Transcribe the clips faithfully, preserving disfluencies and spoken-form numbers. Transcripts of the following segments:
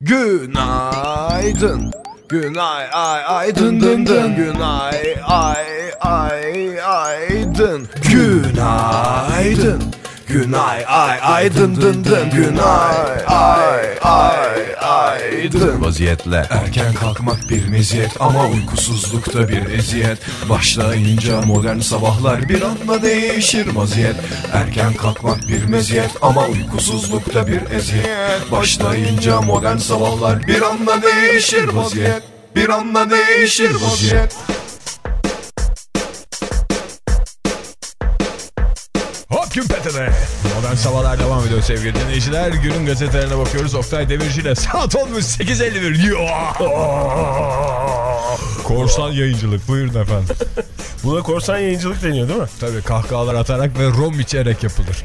Günaydın. Günay ay ay dın dın dın. Günay ay ay ay dın. Günaydın. Günay ay ay dın dın dın. Günay ay ay ay dın. Vaziyetle erken kalkmak bir meziyet ama uykusuzlukta bir eziyet. Başlayınca modern sabahlar bir anda değişir vaziyet. Erken kalkmak bir meziyet ama uykusuzlukta bir eziyet. Başlayınca modern sabahlar bir anda değişir vaziyet. Bir anda değişir vaziyet. Hop kümpetede. Modern sabahlar devam ediyor sevgili dinleyiciler. Günün gazetelerine bakıyoruz. Oktay Demirci ile saat olmuş sekiz elli bir. Korsan yayıncılık, buyurun efendim. Buna korsan yayıncılık deniyor değil mi? Tabii, kahkahalar atarak ve rom içerek yapılır.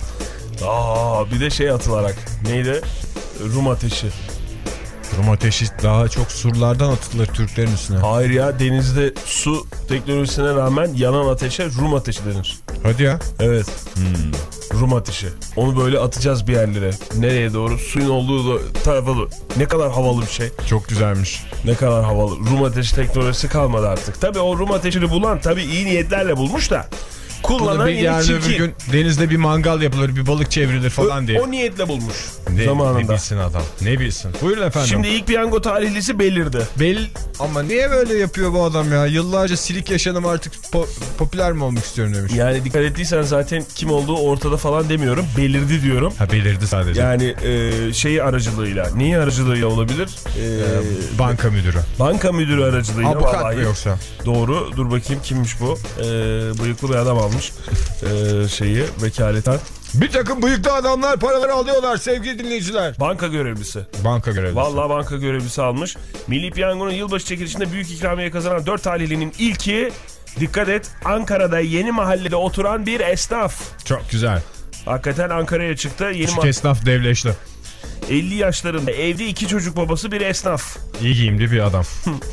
Aa, bir de şey atılarak. Neydi? Rum ateşi. Rum ateşi daha çok surlardan atılır Türklerin üstüne. Hayır ya, denizde su teknolojisine rağmen yanan ateşe Rum ateşi denir. Hadi ya. Evet. Hmm. Rum ateşi. Onu böyle atacağız bir yerlere. Nereye doğru? Suyun olduğu tarafa doğru. Ne kadar havalı bir şey. Çok güzelmiş. Ne kadar havalı. Rum ateşi teknolojisi kalmadı artık. Tabii o Rum ateşini bulan tabii iyi niyetlerle bulmuş da. Kullanan bir yarın öbür gün denizde bir mangal yapılır, bir balık çevrilir falan o, diye. O niyetle bulmuş ne, zamanında. Ne bilsin adam, ne bilsin. Buyurun efendim. Şimdi ilk piyango tarihlisi belirdi. Bel Ama niye böyle yapıyor bu adam ya? Yıllarca silik yaşanım, artık po popüler mi olmak istiyorum demiş. Yani dikkat ettiysen zaten kim olduğu ortada falan demiyorum. Belirdi diyorum. Ha, belirdi sadece. Yani e, şeyi aracılığıyla. Neyi aracılığıyla olabilir? E, ee, banka müdürü. Banka müdürü aracılığıyla. Avukat vallahi. mı yoksa? Doğru. Dur bakayım kimmiş bu? E, bıyıklı bir adam almış. E, şeyi vekaleten. Bir takım bıyıklı adamlar paraları alıyorlar sevgili dinleyiciler. Banka görevlisi. Banka görevlisi. Vallahi banka görevlisi almış. Milli Piyango'nun yılbaşı çekilişinde büyük ikramiye kazanan dört talihlinin ilki, dikkat et, Ankara'da Yeni Mahalle'de oturan bir esnaf. Çok güzel. Hakikaten Ankara'ya çıktı. Yeni Küçük esnaf devleşti. elli yaşlarında evli iki çocuk babası bir esnaf. İyi giyimli bir adam.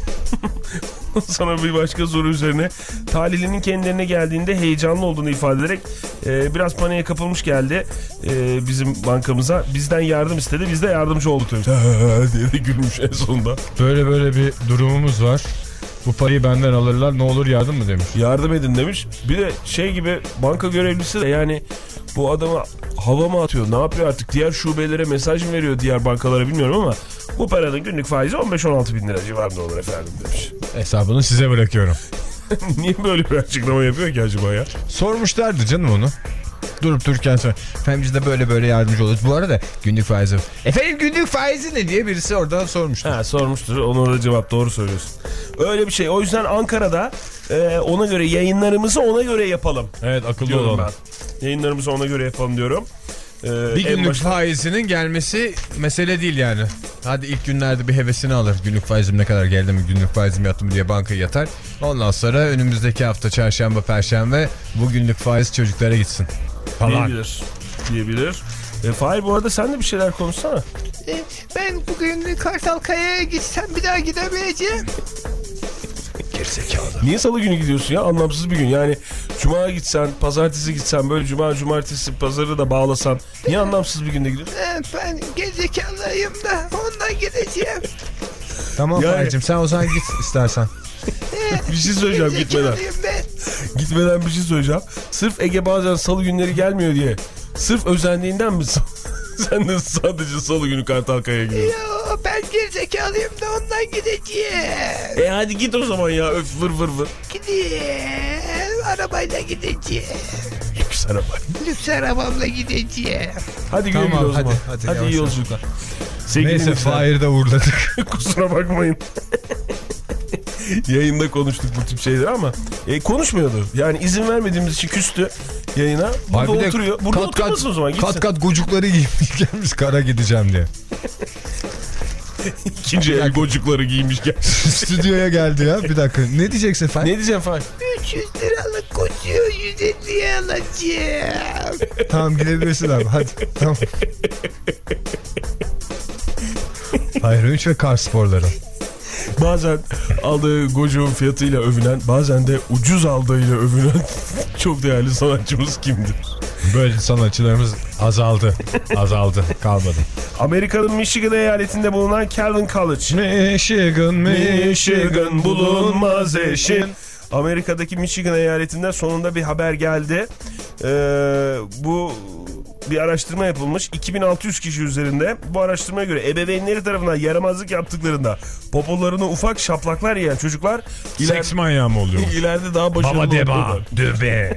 Sonra bir başka soru üzerine talihlinin kendilerine geldiğinde heyecanlı olduğunu ifade ederek e, biraz paniğe kapılmış geldi e, bizim bankamıza. Bizden yardım istedi, biz de yardımcı olduk diye de gülmüş en sonunda. Böyle böyle bir durumumuz var. Bu parayı benden alırlar, ne olur yardım mı demiş. Yardım edin demiş. Bir de şey gibi, banka görevlisi de yani bu adama hava mı atıyor, ne yapıyor artık, diğer şubelere mesaj mı veriyor, diğer bankalara bilmiyorum ama bu paranın günlük faizi on beş on altı bin lira civarında olur efendim demiş. Hesabını size bırakıyorum. Niye böyle bir açıklama yapıyor ki acaba ya? Sormuşlardı canım onu. Durup dururken sonra, efendim biz de böyle böyle yardımcı oluruz. Bu arada günlük faizi. Efendim günlük faizi ne diye birisi oradan sormuştur. Ha, sormuştur. Ona da cevap, doğru söylüyorsun. Öyle bir şey. O yüzden Ankara'da e, ona göre yayınlarımızı ona göre yapalım. Evet, akıllı olalım. Ben. Yayınlarımızı ona göre yapalım diyorum. Ee, bir günlük başta... faizinin gelmesi mesele değil yani. Hadi ilk günlerde bir hevesini alır. Günlük faizim ne kadar geldi mi, günlük faizim yattı mı diye bankaya yatar. Ondan sonra önümüzdeki hafta çarşamba, perşembe bu günlük faiz çocuklara gitsin falan. Diyebilir. Diyebilir. E, Fahir, bu arada sen de bir şeyler konuşsana. E, ben bugün Kartalkaya'ya gitsem bir daha gidemeyeceğim. Gerizekalı. Niye salı günü gidiyorsun ya? Anlamsız bir gün. Yani cuma gitsen, pazartesi gitsen, böyle cuma, cumartesi, pazarı da bağlasan. Niye anlamsız bir günde gidiyorsun? E, ben gerizekalıyım da ondan gideceğim. Tamam yani... Fahir'cim, sen o zaman git istersen. Bir şey söyleyeceğim gitmeden. Gitmeden bir şey söyleyeceğim. Sırf Ege bazen salı günleri gelmiyor diye, sırf özendiğinden mi sen de sadece salı günü Kartalkaya'ya gidiyorsun? Yo, ben gerizekalıyım da ondan gideceğim. E hadi git o zaman ya, öf, vır vır vır. Gideyim, arabayla gideceğim. Lüks araba. Lüks arabamla gideceğim. Hadi tamam, güle güle o zaman. Hadi, hadi, hadi iyi yolculuklar. Neyse, Fahir'i de uğurladık. Kusura bakmayın. Yayında konuştuk bu tip şeyleri ama e, konuşmuyordu. Yani izin vermediğimiz için küstü yayına. Burada Abi oturuyor. Burada kat oturmasın kat, o zaman. Gitsin. Kat kat gocukları giymiş gelmiş kara gideceğim diye. İkinci el gocukları giymiş gel. Stüdyoya geldi ya. Bir dakika. Ne diyeceksin Fahir? Ne diyeceğim Fahir? üç yüz liralık kocuğu yüz elliye alacağım. Tamam, gidebilirsin abi. Hadi. Tamam. Hayır, üç ve kar sporları. Bazen aldığı gocuğun fiyatıyla övünen, bazen de ucuz aldığıyla övünen çok değerli sanatçımız kimdir? Böyle sanatçılarımız azaldı. Azaldı. Kalmadı. Amerika'nın Michigan eyaletinde bulunan Calvin College. Michigan, Michigan bulunmaz eşin. Amerika'daki Michigan eyaletinden sonunda bir haber geldi. Ee, bu bir araştırma yapılmış. iki bin altı yüz kişi üzerinde. Bu araştırmaya göre ebeveynleri tarafından yaramazlık yaptıklarında popolarını ufak şaplaklar yiyen çocuklar iler... Seks manyağı mı oluyor? ileride daha başarılı Baba deba, oluyorlar. döbe.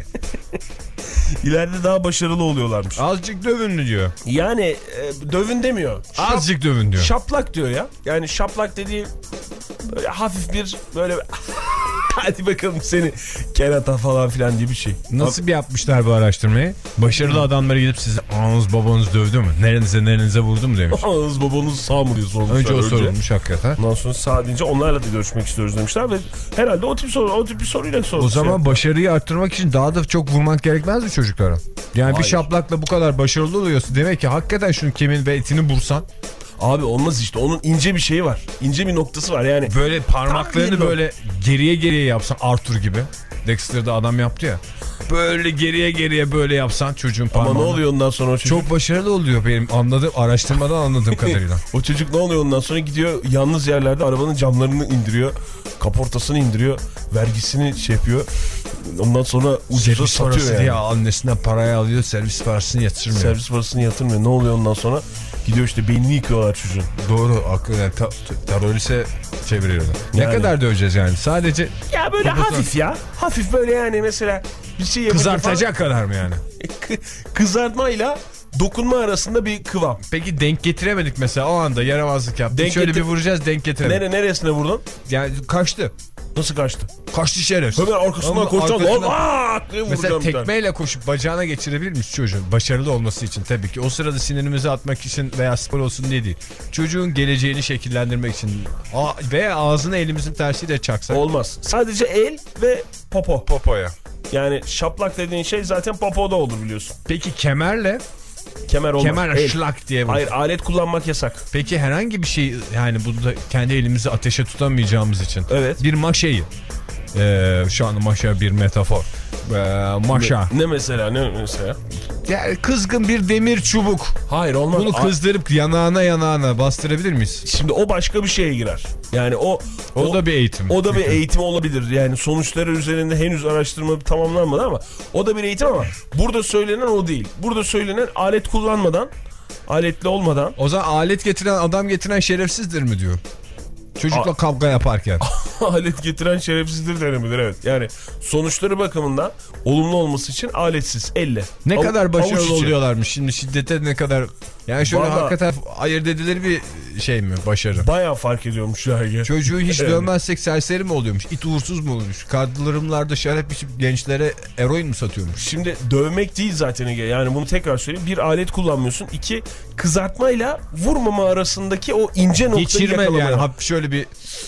İleride daha başarılı oluyorlarmış. Azıcık dövün mü diyor? Yani e, dövün demiyor. Şap, Azıcık dövün diyor. Şaplak diyor ya. Yani şaplak dediği böyle hafif bir böyle hadi bakalım seni kerata falan filan diye bir şey. Nasıl bir yapmışlar bu araştırmayı? Başarılı adamlara gidip size ananız babanız dövdü mü? Nerenize nerenize vurdu mu demiş. Ananız babanız sağ mı diye sormuşlar. Önce o sorulmuş hakikaten. Ondan sonra sağ deyince onlarla da görüşmek istiyoruz demişler ve herhalde o tip soru, o tip bir soruyla sormuş. O zaman başarıyı arttırmak için daha da çok vurmak gerekmez mi çocuklara? Yani Hayır. Bir şaplakla bu kadar başarılı oluyorsun. Demek ki hakikaten şunun kemiğini ve etini vursan. Abi olmaz işte. Onun ince bir şeyi var. İnce bir noktası var yani. Böyle parmaklarını Tam böyle geriye geriye yapsan Arthur gibi. Dexter'da adam yaptı ya. Böyle geriye geriye böyle yapsan çocuğun parmağını. Ama ne oluyor ondan sonra o çocuk? Çok başarılı oluyor benim anladığım, araştırmadan anladığım kadarıyla. O çocuk ne oluyor ondan sonra gidiyor yalnız yerlerde arabanın camlarını indiriyor. Kaportasını indiriyor. Vergisini şey yapıyor. Ondan sonra ucuza Servis satıyor parası yani. diye annesinden parayı alıyor, servis parasını yatırmıyor. Servis parasını yatırmıyor. Ne oluyor ondan sonra? Gidiyor işte beynini yıkıyorlar çocuğun. Doğru, hakikaten ta, teröriste çeviriyorlar. Yani. Ne kadar döveceğiz yani? Sadece Ya böyle Babası... hafif ya. Hafif böyle yani mesela bir şey yapınca kızartacak falan... kadar mı yani? Kızartmayla dokunma arasında bir kıvam. Peki denk getiremedik mesela o anda yaramazlık yaptık. Denk Şöyle getir... bir vuracağız, denk getiremedik. Nere, neresine vurdun? Yani kaçtı. Nasıl kaçtı? Kaçtı şerefsiz. Hemen arkasından koşacağım. Aaaa diye Mesela vuracağım. tekmeyle koşup bacağına geçirebilirmiş çocuğun. Başarılı olması için tabii ki. O sırada sinirimizi atmak için veya spor olsun diye değil. Çocuğun geleceğini şekillendirmek için. Veya ağzını elimizin tersiyle çaksak. Olmaz. Sadece el ve popo. Popoya. Yani şaplak dediğin şey zaten popoda olur biliyorsun. Peki kemerle? Kemer olmaz. Kemer El. şlak diye vurur. Hayır, alet kullanmak yasak. Peki herhangi bir şey, yani burada kendi elimizi ateşe tutamayacağımız için. Evet. Bir maşayı. Ee, şu an maşa bir metafor. Ee, maşa. Ne, ne mesela? Ne mesela? Yani kızgın bir demir çubuk. Hayır, olmaz. Bunu kızdırıp yanağına yanağına bastırabilir miyiz? Şimdi o başka bir şeye girer. Yani o O, o da bir eğitim. O da bir eğitim olabilir. Yani sonuçları üzerinde henüz araştırma tamamlanmadı ama o da bir eğitim ama burada söylenen o değil. Burada söylenen alet kullanmadan, aletli olmadan. O zaman alet getiren, adam getiren şerefsizdir mi diyor? Çocukla A kavga yaparken. Alet getiren şerefsizdir denebilir, evet. Yani sonuçları bakımından olumlu olması için aletsiz, elle. Ne Av kadar başarılı oluyorlarmış şimdi şiddete, ne kadar... Yani şöyle Vallahi... hakikaten ayırt edilir bir şey mi, başarı? Bayağı fark ediyormuş ya. Çocuğu hiç evet. dövmezsek serseri mi oluyormuş? İt uğursuz mu oluyormuş? Kaldırımlarda şarap içip gençlere eroin mi satıyormuş? Şimdi dövmek değil zaten Ege. Yani bunu tekrar söyleyeyim. Bir, alet kullanmıyorsun. İki, kızartmayla vurmama arasındaki o ince noktayı geçirme yakalamaya. yani. Hap şöyle bir...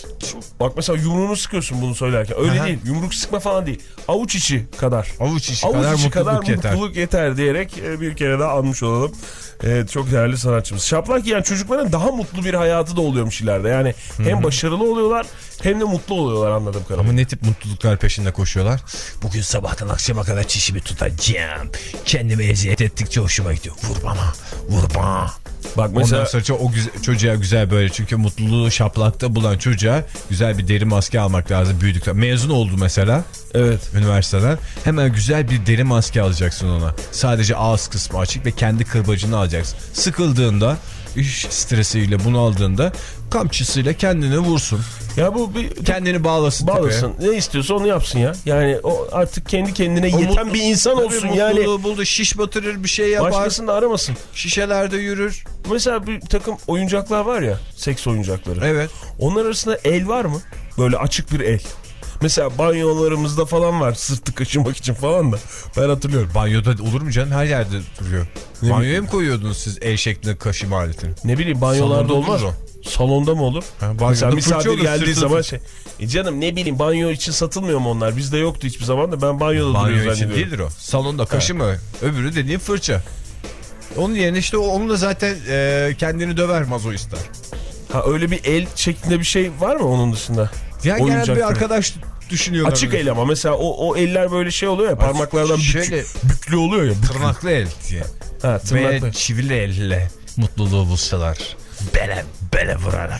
Bak mesela yumruğunu sıkıyorsun bunu söylerken. Öyle Aha. değil. Yumruk sıkma falan değil. Avuç içi kadar. Avuç içi Avuç kadar içi mutluluk kadar yeter. mutluluk yeter diyerek bir kere daha anmış olalım. Evet, çok değerli sanatçımız. Şaplak yiyen çocukların daha mutlu bir hayatı da oluyormuş ileride. Yani Hı-hı. hem başarılı oluyorlar hem de mutlu oluyorlar anladığım kadarıyla. Ama ne tip mutluluklar peşinde koşuyorlar? Bugün sabahtan akşama kadar çişimi tutacağım. Kendimi eziyet ettikçe hoşuma gidiyor. Vur bana, vur bana. Bak mesela... Ondan sonra o güzel, çocuğa güzel böyle, çünkü mutluluğu şaplakta bulan çocuğa güzel bir deri maske almak lazım büyüdükten. Mezun oldu mesela. Evet. Üniversiteden. Hemen güzel bir deri maske alacaksın ona. Sadece ağız kısmı açık ve kendi kırbacını alacaksın. Sıkıldığında, iş stresiyle bunaldığında kamçısıyla kendini vursun. Ya bu bir kendini bağlasın. Bağlasın. Tepeye. Ne istiyorsa onu yapsın ya. Yani o artık kendi kendine o yeten mutlu, bir insan olsun yani. Buldu, şiş batırır, bir şey yapar. Başkasını da aramasın. Şişelerde yürür. Mesela bir takım oyuncaklar var ya, seks oyuncakları. Evet. Onlar arasında el var mı? Böyle açık bir el. Mesela banyolarımızda falan var, sırtı kaşımak için falan da. Ben hatırlıyorum. Banyoda olur mu canım? Her yerde duruyor. Ne Banyoya mı koyuyordunuz siz el şeklinde kaşıma aletini? Ne bileyim, banyolarda olmaz. Salonda mı olur? Ha, mesela misafir olur, geldiği sırtı zaman şey. E canım ne bileyim, banyo için satılmıyor mu onlar? Bizde yoktu hiçbir zaman da ben banyoda banyo duruyor için zannediyorum. Değildir o. Salonda kaşıma. Ha. Öbürü dediğin fırça. Onun yerine işte onu da zaten e, kendini döver mazoistler. Ha, öyle bir el şeklinde bir şey var mı onun dışında? Yani genelde bir arkadaş düşünüyorlar. Açık el ama mesela o, o eller böyle şey oluyor ya, parmaklardan şöyle bük, büklü oluyor ya. Büklü. Tırnaklı el diye. Ha, tırnaklı. Ve çivili elle mutluluğu bulsalar. Bele bele vurarak.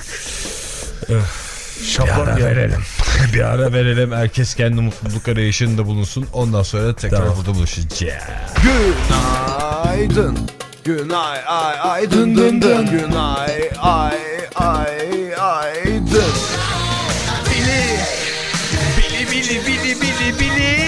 Bir ara verelim. Bir ara verelim. Herkes kendi mutluluk arayışında bulunsun. Ondan sonra tekrar Tamam. burada buluşacağız. Günaydın. Günay ay ay dın dın dın. Günay ay ay ay dın. Bili bili bili bili bili bili.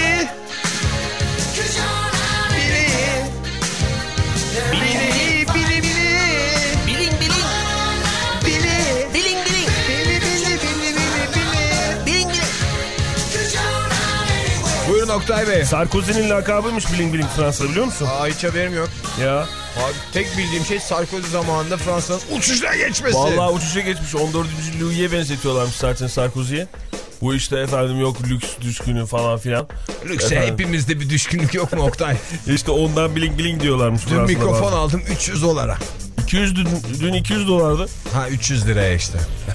Buyurun Oktay Bey. Sarkozy'nin lakabıymış Bling Bling Fransa'da, biliyor musun? Aa, hiç haberim yok. Ya. Abi, tek bildiğim şey Sarkozy zamanında Fransa'nın uçuşuna geçmesi. Vallahi uçuşa geçmiş. on dördüncü Louis'e benzetiyorlarmış zaten Sarkozy'ye. Bu işte efendim yok lüks düşkünü falan filan. Lükse efendim, hepimizde bir düşkünlük yok mu Oktay? İşte ondan Bling Bling diyorlarmış. Dün Fransa'da mikrofon falan. aldım üç yüz dolara. iki yüz dün, dün iki yüz dolardı. Ha üç yüz liraya işte.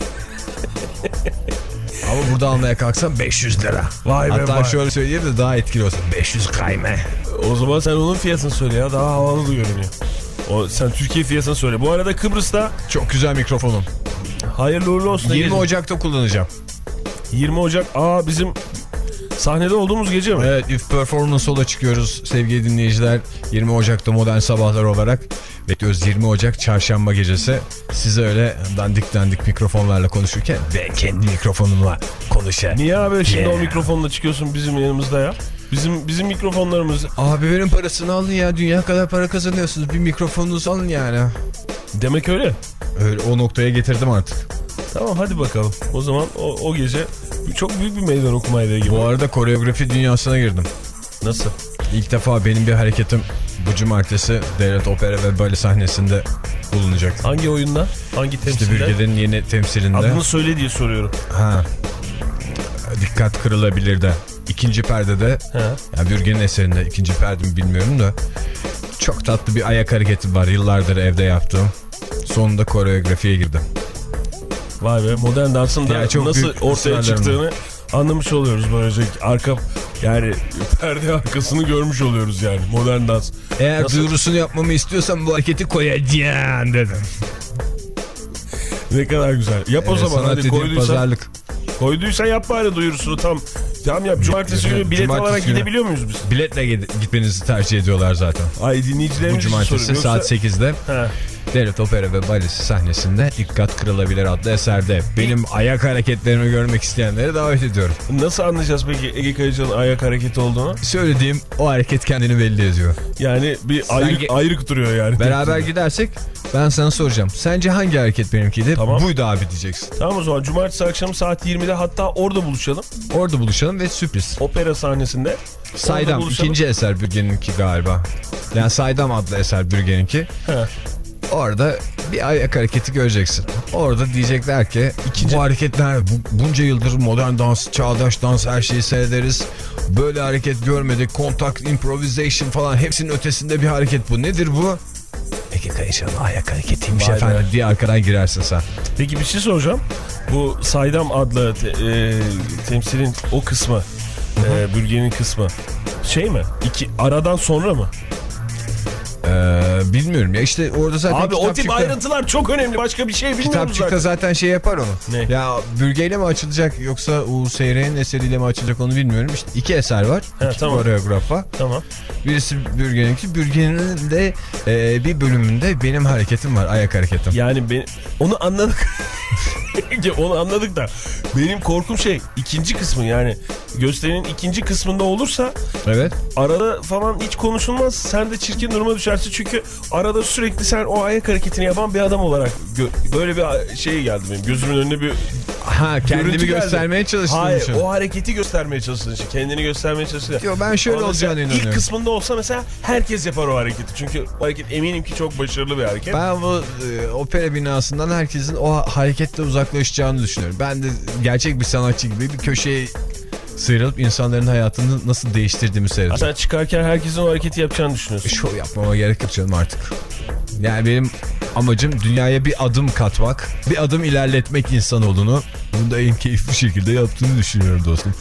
Ama burada almaya kalksam beş yüz lira. Vay be Hatta vay. şöyle söyleyeyim de daha etkili olsun. beş yüz kayme. O zaman sen onun fiyatını söyle ya, daha havalı görünüyor. O, sen Türkiye fiyatını söyle. Bu arada Kıbrıs'ta Çok güzel mikrofonum. hayırlı uğurlu olsun. yirmi Gece. Ocak'ta kullanacağım. yirmi Ocak. Aa, bizim sahnede olduğumuz gece mi? Evet, If Performance Sola çıkıyoruz sevgili dinleyiciler. yirmi Ocak'ta Modern Sabahlar olarak bekliyoruz. yirmi Ocak çarşamba gecesi. Size öyle dandik dandik mikrofonlarla konuşurken ben kendi mikrofonumla konuşayım. Niye abi şimdi Yeah. o mikrofonla çıkıyorsun bizim yanımızda ya? Bizim bizim mikrofonlarımız. Abi benim parasını alın ya. Dünya kadar para kazanıyorsunuz. Bir mikrofonunuzu alın yani. Demek öyle. Öyle o noktaya getirdim artık. Tamam hadi bakalım. O zaman o, o gece çok büyük bir meydan okumaydı gibi. Bu arada koreografi dünyasına girdim. Nasıl? İlk defa benim bir hareketim bu cumartesi Devlet Opera ve Bale sahnesinde bulunacak. Hangi oyunda? Hangi İşte temsilde? Bürge'nin yeni temsilinde. Adını söyle diye soruyorum. Ha. Dikkat kırılabilir de. İkinci perdede, He. ya Bürge'nin eserinde ikinci perde mi bilmiyorum da çok tatlı bir ayak hareketi var. Yıllardır evde yaptığım. Sonunda koreografiye girdim. Vay be, modern dansın da Yani çok nasıl büyük ortaya ısrarlarım çıktığını anlamış oluyoruz böylece. Arka yani perde arkasını görmüş oluyoruz yani modern dans. Eğer Nasıl? duyurusunu yapmamı istiyorsan bu hareketi koyacağım dedim. Ne kadar güzel. Yap o Ee, zaman sanat hadi, dediğim koyduysan. pazarlık. Koyduysan yap bari duyurusunu tam. Tamam yap. Cumartesi günü bilet Cumartesi alarak günü. gidebiliyor muyuz biz? Biletle gitmenizi tercih ediyorlar zaten. Ay Bu dinleyicilerimiz için cumartesi soruyorum. saat Yoksa... sekizde He. Devlet Opera ve Balesi sahnesinde Dikkat Kırılabilir adlı eserde benim ayak hareketlerimi görmek isteyenleri davet ediyorum. Nasıl anlayacağız peki Ege Kayacan'ın ayak hareketi olduğunu? Söylediğim o hareket kendini belli ediyor. Yani bir ayrık, ge- ayrık duruyor yani. Beraber gidersek ben sana soracağım. Sence hangi hareket benimkiydi? Tamam. Buydu abi diyeceksin. Tamam o zaman cumartesi akşamı saat yirmide hatta orada buluşalım. Orada buluşalım ve sürpriz. Opera sahnesinde. Saydam Orada buluşalım. ikinci eser Bürge'ninki galiba. Yani Saydam adlı eser Bürge'ninki. He. Orada bir ayak hareketi göreceksin. Orada diyecekler ki İkinci- bu hareketler bu, bunca yıldır modern dans, çağdaş dans her şeyi seyrederiz. Böyle hareket görmedik. Contact, improvisation falan hepsinin ötesinde bir hareket bu. Nedir bu? Ege Kayacan'ın ayak hareketiymiş Vay efendim be. diye arkadan girersin sen. Peki bir şey soracağım. Bu Saydam adlı te, e, temsilin o kısmı, e, bürgenin kısmı şey mi? İki, aradan sonra mı? Ee, bilmiyorum ya işte orada zaten Abi o tip kitapçıkta- ayrıntılar çok önemli. Başka bir şey bilmiyoruz Kitapçıkta zaten. zaten şey yapar onu. Ne? Ya Bürge'yle mi açılacak yoksa U S R'nin eseriyle mi açılacak onu bilmiyorum. İşte iki eser var. He, iki tamam. koreograf var. Tamam. Birisi Bürge'ninki. Bürge'nin de e, bir bölümünde benim hareketim var. Ayak hareketim. Yani ben, onu anladık. Onu anladık da benim korkum şey ikinci kısmı, yani gösterinin ikinci kısmında olursa Evet. arada falan hiç konuşulmaz. Sen de çirkin duruma düşersin çünkü arada sürekli sen o ayak hareketini yapan bir adam olarak gö- böyle bir şey geldi benim gözümün önüne bir Ha kendimi görüntü geldi. göstermeye çalıştığım Hayır, için. o hareketi göstermeye çalıştığın için, kendini göstermeye çalıştığın için. Yo, ben şöyle Ama mesela olacağını inanıyorum. İlk kısmında olsa mesela herkes yapar o hareketi. Çünkü o hareket eminim ki çok başarılı bir hareket. Ben bu e, opera binasından herkesin o hareketle uzaklaşacağını düşünüyorum. Ben de gerçek bir sanatçı gibi bir köşeye sıyrılıp insanların hayatını nasıl değiştirdiğimi seyrediyorum. Sen çıkarken herkesin o hareketi yapacağını düşünüyorsun. Şov yapmama gerek yok canım artık. Yani benim amacım dünyaya bir adım katmak, bir adım ilerletmek insanoğlunu. Bunu da en keyifli şekilde yaptığını düşünüyorum dostum.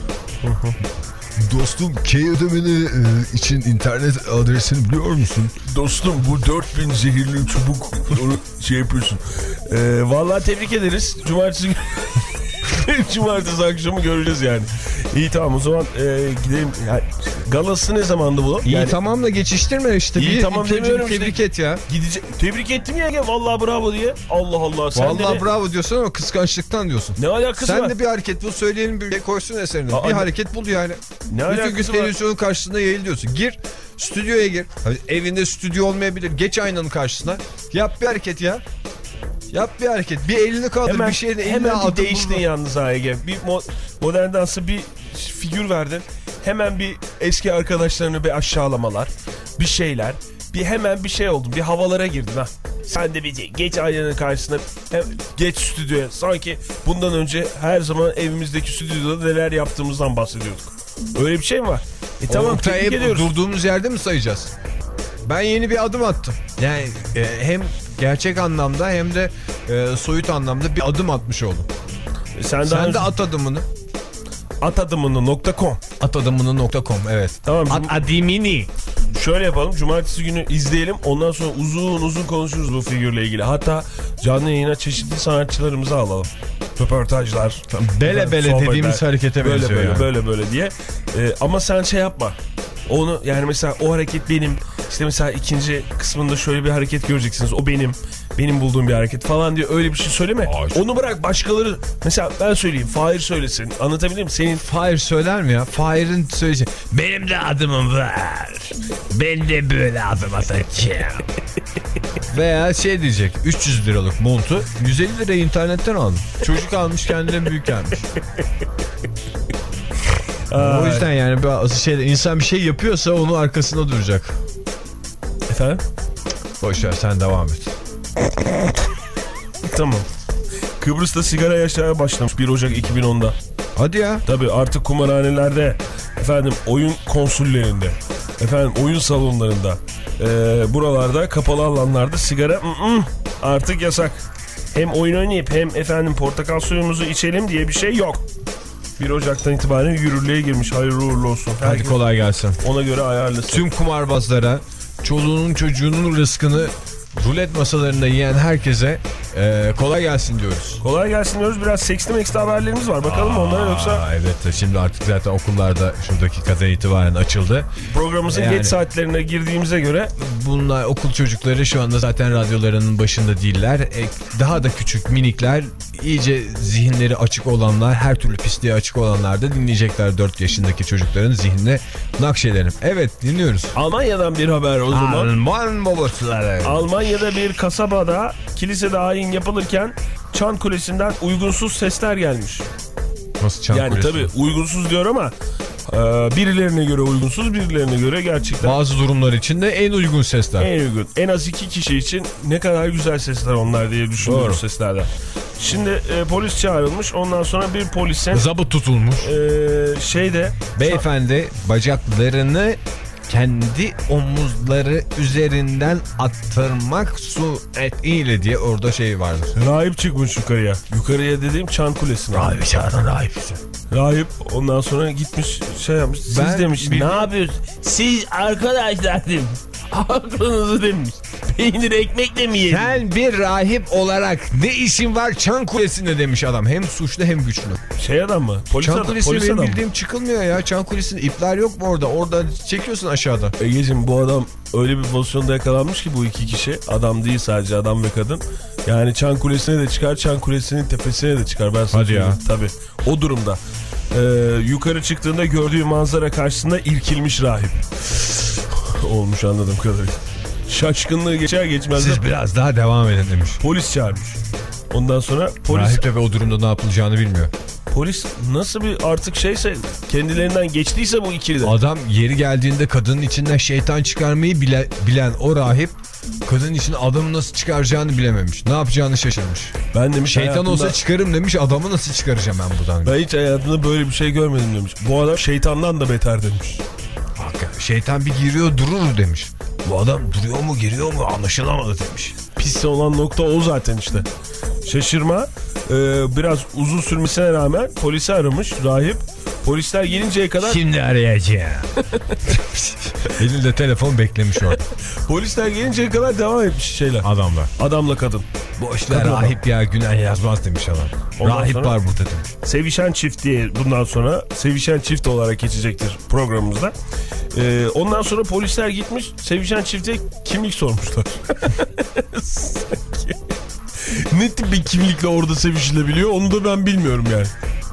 Dostum, K ödemeni e, için internet adresini biliyor musun? Dostum bu dört bin zehirli çubuk onu şey yapıyorsun. Ee, vallahi tebrik ederiz. Cumartesi Cumartesi akşamı göreceğiz yani. İyi tamam o zaman e, gidelim. Yani, galası ne zamandı bu? İyi yani, tamam da geçiştirme işte. İyi bir, tamam demiyorum tebrik işte. et ya. Gidecek. Tebrik ettim ya. Vallahi bravo diye. Allah Allah. Sen Vallahi de bravo diyorsun ama kıskançlıktan diyorsun. ne alakası Sen var? de bir hareket bul, söyleyelim bir koysun eserine. Aa, bir hareket bul yani. Ne Bütün gün alakası var? televizyonun karşısında yayılıyorsun. Gir stüdyoya gir. Hani evinde stüdyo olmayabilir. Geç aynanın karşısına. Yap bir hareket ya. Yap bir hareket. Bir elini kaldır. Hemen, bir şeyin eline hemen bir adım değiştin bulma. yalnız ha Ege. Bir mo modern dansı bir figür verdin. Hemen bir eski arkadaşlarını bir aşağılamalar. Bir şeyler. Bir hemen bir şey oldu. Bir havalara girdin ha. Sen de bir geç aynanın karşısına. Hem geç stüdyoya. Sanki bundan önce her zaman evimizdeki stüdyoda neler yaptığımızdan bahsediyorduk. Öyle bir şey mi var? E tamam tebrik ediyoruz. Durduğumuz yerde mi sayacağız? Ben yeni bir adım attım. Yani e, hem gerçek anlamda hem de e, soyut anlamda bir adım atmış oldum. E sen Sen daha de önce... at adımını. at adımını nokta com. at adımını nokta com evet. Tamam. At adimini. Şöyle yapalım. Cumartesi günü izleyelim. Ondan sonra uzun uzun konuşuruz bu figürle ilgili. Hatta canlı yayına çeşitli sanatçılarımızı alalım. Röportajlar. Bele bele sohbetler, dediğimiz harekete böyle benziyor böyle, yani. böyle böyle diye. Ee, ama sen şey yapma. Onu yani mesela o hareket benim. İşte mesela ikinci kısmında şöyle bir hareket göreceksiniz. O benim. Benim bulduğum bir hareket falan diye öyle bir şey söyleme. Aa, onu bırak başkaları. Mesela ben söyleyeyim. Fahir söylesin. Anlatabildim mi? Senin Fahir söyler mi ya? Fahir'in söyleyeceği. Benim de adımım var. Ben de böyle adım atacağım. Veya şey diyecek. üç yüz liralık montu yüz elli liraya internetten aldım. Çocuk almış kendinden büyük gelmiş. O yüzden yani bazı şeyler, insan bir şey yapıyorsa onun arkasında duracak. efendim? Boşver sen devam et. Tamam. Kıbrıs'ta sigara yaşamaya başlamış bir Ocak iki bin onda. Hadi ya. Tabii artık kumarhanelerde, efendim oyun konsullerinde, efendim oyun salonlarında, e, buralarda kapalı alanlarda sigara ı-ı, artık yasak. Hem oyun oynayıp hem efendim portakal suyumuzu içelim diye bir şey yok. bir Ocak'tan itibaren yürürlüğe girmiş. Hayırlı uğurlu olsun. Hadi Herkes kolay gelsin. ona göre ayarlasın. Tüm kumarbazlara, çoluğunun çocuğunun rızkını rulet masalarında yiyen herkese e, kolay gelsin diyoruz. Kolay gelsin diyoruz. Biraz seksli meksli haberlerimiz var. Bakalım mı onlara yoksa? Aa, evet şimdi artık zaten okullarda şu dakikadan itibaren açıldı. Programımızın Yani- geç saatlerine girdiğimize göre Bunlar okul çocukları şu anda zaten radyolarının başında değiller. E, daha da küçük minikler, iyice zihinleri açık olanlar, her türlü pisliğe açık olanlar da dinleyecekler dört yaşındaki çocukların zihnine nakşedelim. Evet dinliyoruz. Almanya'dan bir haber o zaman. Alman babasıları. Almanya'da bir kasabada kilisede ayin yapılırken Çan Kulesi'nden uygunsuz sesler gelmiş. Nasıl çan Yani kulesi? tabii uygunsuz diyor ama e, birilerine göre uygunsuz, birilerine göre gerçekten Bazı durumlar için de en uygun sesler. en uygun. En az iki kişi için ne kadar güzel sesler onlar diye düşünüyoruz Doğru. seslerden. Şimdi e, polis çağrılmış. Ondan sonra bir polisin Zabıt tutulmuş. e, şeyde Beyefendi bacaklarını kendi omuzları üzerinden attırmak suretiyle diye orada şey vardır. rahip çıkmış yukarıya. Yukarıya dediğim Çan Kulesi'ne. Rahip çağırın rahip. Rahip ondan sonra gitmiş şey yapmış. Siz Ben demiş bir- ne yapıyorsun? Siz arkadaşlar demiş. Aklınızı demiş. Peynir ekmekle mi yedin? Sen bir rahip olarak ne işin var Çan Kulesi'nde demiş adam. Hem suçlu hem güçlü. Şey adam mı? Polis Çan adam, Kulesi'ne polis benim adam mı? bildiğim çıkılmıyor ya. Çan Kulesi'nin ipler yok mu orada? Orada çekiyorsun aşağıda. Egeciğim bu adam öyle bir pozisyonda yakalanmış ki bu iki kişi. Adam değil sadece adam ve kadın. Yani Çan Kulesi'ne de çıkar, Çan Kulesi'nin tepesine de çıkar. Ben sana Hadi ya. söyleyeyim. Tabii. O durumda. Ee, yukarı çıktığında gördüğü manzara karşısında irkilmiş rahip. Olmuş anladığım kadarıyla. Şaşkınlığı geçer geçmez de Siz biraz daha devam edin demiş. polis çağırmış. Ondan sonra polis Rahip de ve o durumda ne yapılacağını bilmiyor. polis nasıl bir artık şeyse kendilerinden geçtiyse bu ikili de. Adam yeri geldiğinde kadının içinden şeytan çıkarmayı bile, bilen o rahip kadının için adamı nasıl çıkaracağını bilememiş. Ne yapacağını şaşırmış. Ben demiş Şeytan hayatımda, olsa çıkarım demiş, adamı nasıl çıkaracağım ben buradan. ben hiç hayatımda böyle bir şey görmedim demiş. Bu adam şeytandan da beter demiş. Hakikaten şeytan bir giriyor durur demiş. Bu adam duruyor mu giriyor mu anlaşılamadı demiş. pis olan nokta o zaten işte. Şaşırma. Ee, biraz uzun sürmesine rağmen polisi aramış rahip. Polisler gelinceye kadar... Şimdi arayacağım. Elinde telefon beklemiş orada. Polisler gelinceye kadar devam etmiş şeyler. Adamlar. Adamla kadın. Boş ver rahip ya, günah yazmaz demiş adam. Ondan Rahip sonra- var burada demiş. Sevişen çift diye bundan sonra sevişen çift olarak geçecektir programımızda. Ee, ondan sonra polisler gitmiş sevişen çifte kimlik sormuşlar. Ne tip bir kimlikle orada sevişilebiliyor onu da ben bilmiyorum yani.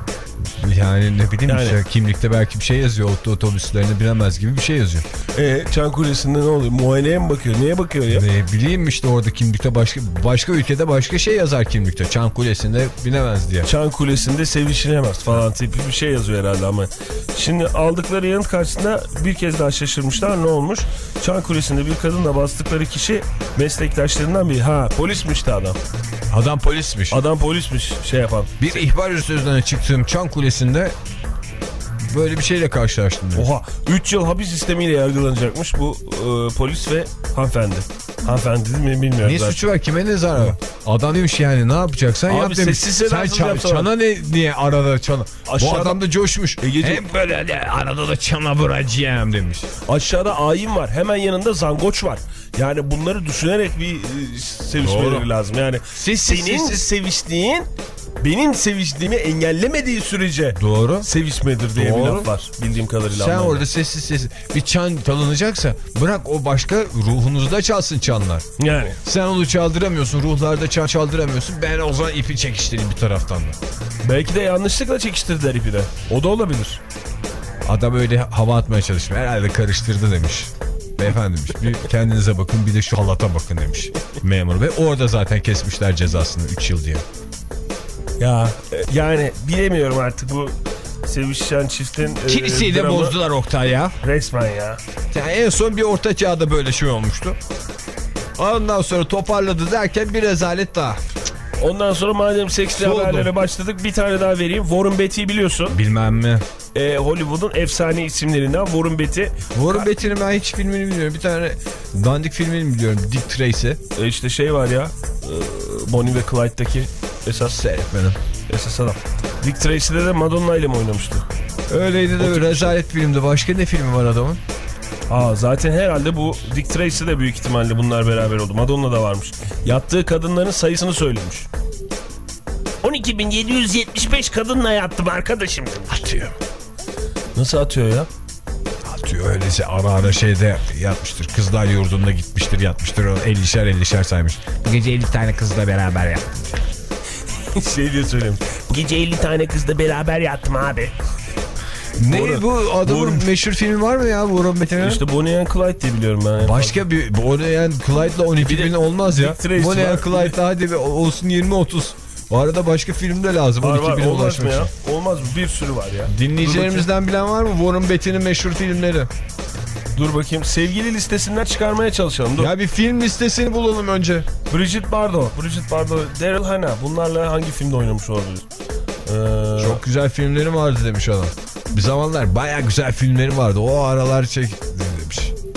Yani ne bileyim Yani. işte kimlikte belki bir şey yazıyor. Ot otobüslerine binemez gibi bir şey yazıyor. E Çan Kulesi'nde ne oluyor? Muayeneye mi bakıyor? Neye bakıyor ya? Ne bileyim işte orada kimlikte başka başka ülkede başka şey yazar kimlikte. Çan Kulesi'nde binemez diye. Çan Kulesi'nde sevişilemez falan tipi bir şey yazıyor herhalde ama. Şimdi aldıkları yanıt karşısında bir kez daha şaşırmışlar. Ne olmuş? Çan Kulesi'nde bir kadınla bastıkları kişi meslektaşlarından biri. Ha polismiş de adam. Adam polismiş. Adam polismiş şey yapan. Bir ihbar üzerinden çıktığım Çan Kulesi'nde böyle bir şeyle karşılaştım. Diyor. Oha üç yıl hapis sistemiyle yargılanacakmış bu e, polis ve hanımefendi. Hanımefendi değil mi bilmiyorum Ne zaten. suçu var, kime ne zararı? Adam demiş yani ne yapacaksan Abi yap demiş. sessiz Sen sedasız çan, yapsana. çana ne niye arada çana? Aşağıda- Bu adam da coşmuş. Egeciğim, Hem böyle de arada da çana vuracağım demiş. aşağıda ayin var. Hemen yanında zangoç var. Yani bunları düşünerek bir e, sevişmeleri Doğru. lazım. Yani Sessiz, senin sessiz. seviştiğin benim seviştiğimi engellemediği sürece Doğru. sevişmedir diye Doğru. bir laf var. Bildiğim kadarıyla. Sen Almanya'da. orada sessiz sessiz bir çan çalınacaksa bırak o başka ruhunuzda çalsın çanlar. Yani. Sen onu çaldıramıyorsun, ruhlarda çan çaldıramıyorsun. Ben o zaman ipi çekiştireyim bir taraftan da. Belki de yanlışlıkla çekiştirdiler ipi de. O da olabilir. Adam öyle hava atmaya çalışmıyor. Herhalde karıştırdı demiş. Beyefendi demiş. Bir kendinize bakın bir de şu halata bakın demiş memur bey. Orada zaten kesmişler cezasını üç yıl diye. Ya e, yani bilemiyorum artık bu sevişen çiftin e, Kiliseyi de dramı bozdular Oktay ya. resmen ya. Yani en son bir orta çağda böyle şey olmuştu. Ondan sonra toparladı derken bir rezalet daha. Ondan sonra madem seksli Soğudum. haberlere başladık bir tane daha vereyim. Warren Beatty'yi biliyorsun. Bilmem mi. E, Hollywood'un efsane isimlerinden Warren Beatty. Warren Beatty'nin ben hiç filmini bilmiyorum. Bir tane dandik filmini biliyorum. Dick Tracy. E, işte şey var ya e, Bonnie ve Clyde'daki esas, Seyretmedim. esas adam. Dick Tracy'de de Madonna ile mi oynamıştı? Öyleydi de Otur- rezalet filmdi. Başka ne filmi var adamın? Aa, zaten herhalde bu Dick Tracy de büyük ihtimalle bunlar beraber oldu. Madonna da varmış. Yattığı kadınların sayısını söylemiş. on iki bin yedi yüz yetmiş beş kadınla yattım arkadaşım. Atıyor. Nasıl atıyor ya? Atıyor öyleyse ara ara şeyde yatmıştır. Kızlar yurdunda gitmiştir yatmıştır. O ellişer ellişer saymış. Bu gece elli tane kızla beraber yattım. Şey diye söyleyeyim. Bu gece elli tane kızla beraber yattım abi. Ne Warren- bu adamın Warren- meşhur filmi var mı ya Warren Beatty'nin? İşte Bonnie and Clyde diye biliyorum ben. Başka bir Bonnie and Clyde'la on iki Bir de bin olmaz ya. Dick Tracy Bonnie var. and Clyde'la hadi bir olsun yirmi otuz. O arada başka film de lazım. Var on iki var bine olmaz mı ulaşmak ya? için. Olmaz mı? Bir sürü var ya. Dinleyicilerimizden bilen var mı? Warren Beatty'nin meşhur filmleri. Dur bakayım. Dur bakayım. Sevgili listesinden çıkarmaya çalışalım. Dur. Ya bir film listesini bulalım önce. Bridget Bardot. Bridget Bardot. Daryl Hannah. Bunlarla hangi filmde oynamış olabilir? Ee, Çok güzel filmlerim vardı demiş adam. Bir zamanlar baya güzel filmlerim vardı. O aralar çek demiş.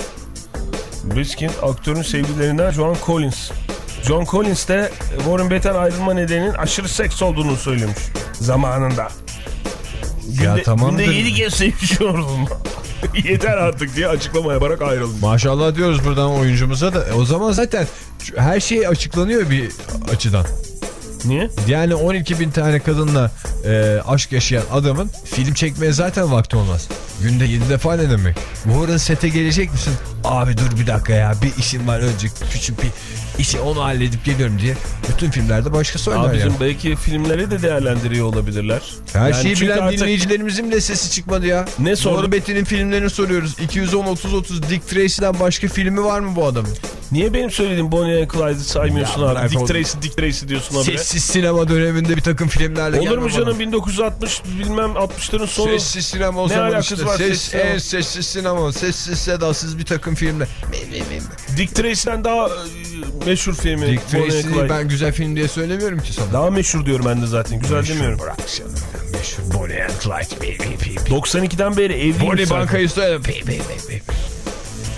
Riskin aktörün sevgililerinden John Collins. John Collins de Warren Beatty'den ayrılma nedeninin aşırı seks olduğunu söylemiş zamanında. Günde, Ya tamamdır. günde yedi kez sevişiyordum. Yeter artık diye açıklama yaparak ayrılmış. Maşallah diyoruz buradan oyuncumuza da. O zaman zaten her şey açıklanıyor bir açıdan. Niye? Yani on iki bin tane kadınla e, aşk yaşayan adamın film çekmeye zaten vakti olmaz. Günde yedi defa ne demek? Warren sete gelecek misin? Abi dur bir dakika ya bir işim var önce küçük bir işi onu halledip geliyorum diye. Bütün filmlerde başkası oynar Abicim yani. belki filmleri de değerlendiriyor olabilirler. Her Yani şeyi çünkü bilen artık dinleyicilerimizin bile sesi çıkmadı ya. Ne sorduk? Warren Beatty'nin filmlerini soruyoruz. iki yüz on otuz otuz Dick Tracy'den başka filmi var mı bu adamın? Niye benim söylediğim Bonnie and Clyde'ı saymıyorsun Ya abi? bırak Dick oğlum. Tracy, Dick Tracy diyorsun abi. Sessiz sinema döneminde bir takım filmlerle Olur mu gelme canım bana. bin dokuz yüz altmış bilmem altmışların sonu. Sessiz sinema o Ne zaman alakası işte. var Ses, sessiz sinema? en sessiz sinema. Sessiz sedasız bir takım filmler. Dick Tracy'den daha e, meşhur filmi. Dick Bonnie and Tracy'yi Clyde. ben güzel film diye söylemiyorum ki sana. Daha meşhur diyorum ben de zaten. Güzel demiyorum. Bırak canım. Meşhur Bonnie and Clyde. doksan ikiden beri evliyim. Bonnie zaten. bankayı söyle.